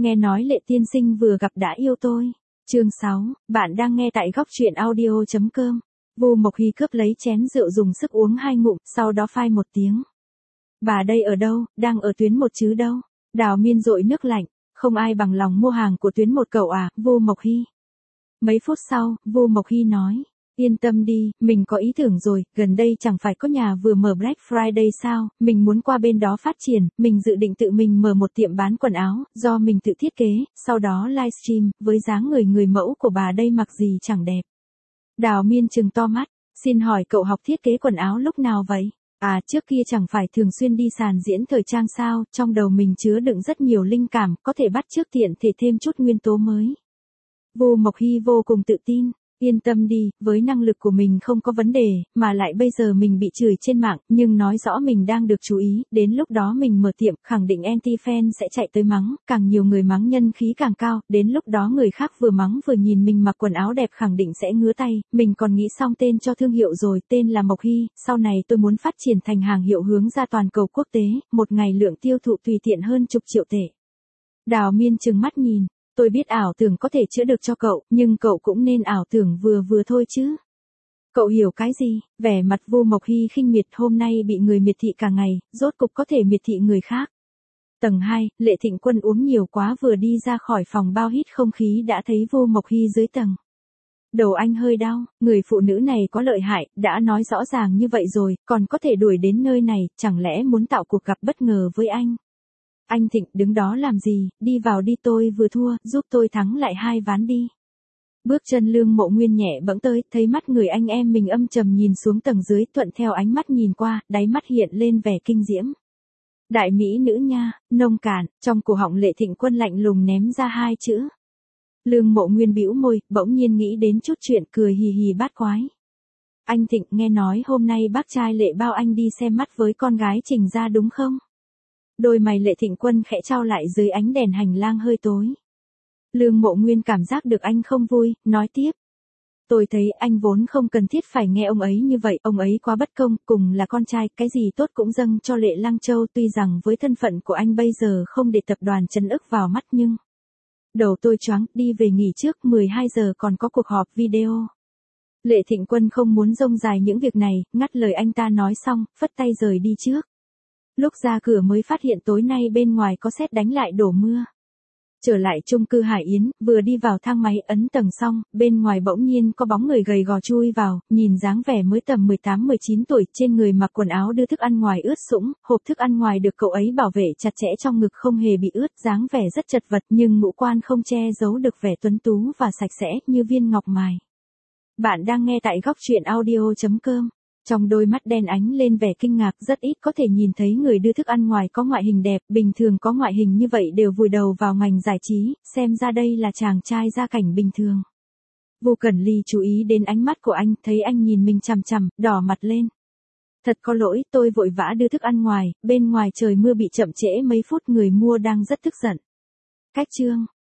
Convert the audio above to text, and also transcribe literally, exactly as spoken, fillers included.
nghe nói Lệ tiên sinh vừa gặp đã yêu tôi. Chương sáu, bạn đang nghe tại góc truyện audio chấm com. Vu Mộc Hy cướp lấy chén rượu dùng sức uống hai ngụm, sau đó phai một tiếng. Bà đây ở đâu, đang ở tuyến một chứ đâu. Đào Miên dội nước lạnh, không ai bằng lòng mua hàng của tuyến một cậu à, Vu Mộc Hy. Mấy phút sau, Vu Mộc Hy nói, yên tâm đi, mình có ý tưởng rồi, gần đây chẳng phải có nhà vừa mở Black Friday sao, mình muốn qua bên đó phát triển, mình dự định tự mình mở một tiệm bán quần áo, do mình tự thiết kế, sau đó livestream, với dáng người người mẫu của bà đây mặc gì chẳng đẹp. Đào Miên trừng to mắt, xin hỏi cậu học thiết kế quần áo lúc nào vậy? À, trước kia chẳng phải thường xuyên đi sàn diễn thời trang sao, trong đầu mình chứa đựng rất nhiều linh cảm, có thể bắt chước tiện thể thêm chút nguyên tố mới. Vu Mộc Hy vô cùng tự tin, yên tâm đi, với năng lực của mình không có vấn đề, mà lại bây giờ mình bị chửi trên mạng, nhưng nói rõ mình đang được chú ý, đến lúc đó mình mở tiệm, khẳng định anti-fan sẽ chạy tới mắng, càng nhiều người mắng nhân khí càng cao, đến lúc đó người khác vừa mắng vừa nhìn mình mặc quần áo đẹp khẳng định sẽ ngứa tay, mình còn nghĩ xong tên cho thương hiệu rồi, tên là Mộc Hy, sau này tôi muốn phát triển thành hàng hiệu hướng ra toàn cầu quốc tế, một ngày lượng tiêu thụ tùy tiện hơn chục triệu tệ. Đào Miên trừng mắt nhìn. Tôi biết ảo tưởng có thể chữa được cho cậu, nhưng cậu cũng nên ảo tưởng vừa vừa thôi chứ. Cậu hiểu cái gì? Vẻ mặt Vu Mộc Hy khinh miệt, hôm nay bị người miệt thị cả ngày, rốt cục có thể miệt thị người khác. Tầng hai, Lệ Thịnh Quân uống nhiều quá vừa đi ra khỏi phòng bao hít không khí đã thấy Vu Mộc Hy dưới tầng. Đầu anh hơi đau, người phụ nữ này có lợi hại, đã nói rõ ràng như vậy rồi, còn có thể đuổi đến nơi này, chẳng lẽ muốn tạo cuộc gặp bất ngờ với anh? Anh Thịnh, đứng đó làm gì, đi vào đi, tôi vừa thua, giúp tôi thắng lại hai ván đi. Bước chân Lương Mộ Nguyên nhẹ bẫng tới, thấy mắt người anh em mình âm trầm nhìn xuống tầng dưới, thuận theo ánh mắt nhìn qua, đáy mắt hiện lên vẻ kinh diễm. Đại mỹ nữ nha, nông cạn, trong cổ họng Lệ Thịnh Quân lạnh lùng ném ra hai chữ. Lương Mộ Nguyên bĩu môi, bỗng nhiên nghĩ đến chút chuyện, cười hì hì bát quái. Anh Thịnh, nghe nói hôm nay bác trai Lệ bao anh đi xem mắt với con gái Trình Gia đúng không? Đôi mày Lệ Thịnh Quân khẽ trao lại dưới ánh đèn hành lang hơi tối. Lương Mộ Nguyên cảm giác được anh không vui, nói tiếp. Tôi thấy anh vốn không cần thiết phải nghe ông ấy như vậy, ông ấy quá bất công, cùng là con trai, cái gì tốt cũng dâng cho Lệ Lăng Châu, tuy rằng với thân phận của anh bây giờ không để tập đoàn trấn ức vào mắt nhưng... Đầu tôi choáng, đi về nghỉ trước, mười hai giờ còn có cuộc họp video. Lệ Thịnh Quân không muốn rông dài những việc này, ngắt lời anh ta nói xong, phất tay rời đi trước. Lúc ra cửa mới phát hiện tối nay bên ngoài có sét đánh lại đổ mưa. Trở lại chung cư Hải Yến, vừa đi vào thang máy ấn tầng xong, bên ngoài bỗng nhiên có bóng người gầy gò chui vào, nhìn dáng vẻ mới tầm mười tám mười chín tuổi, trên người mặc quần áo đưa thức ăn ngoài ướt sũng, hộp thức ăn ngoài được cậu ấy bảo vệ chặt chẽ trong ngực không hề bị ướt, dáng vẻ rất chật vật nhưng ngũ quan không che giấu được vẻ tuấn tú và sạch sẽ như viên ngọc mài. Bạn đang nghe tại góc truyện audio chấm com. Trong đôi mắt đen ánh lên vẻ kinh ngạc, rất ít có thể nhìn thấy người đưa thức ăn ngoài có ngoại hình đẹp, bình thường có ngoại hình như vậy đều vùi đầu vào ngành giải trí, xem ra đây là chàng trai gia cảnh bình thường. Vu Cẩn Ly chú ý đến ánh mắt của anh, thấy anh nhìn mình chằm chằm, đỏ mặt lên. Thật có lỗi, tôi vội vã đưa thức ăn ngoài, bên ngoài trời mưa bị chậm trễ mấy phút, người mua đang rất tức giận. Cách chương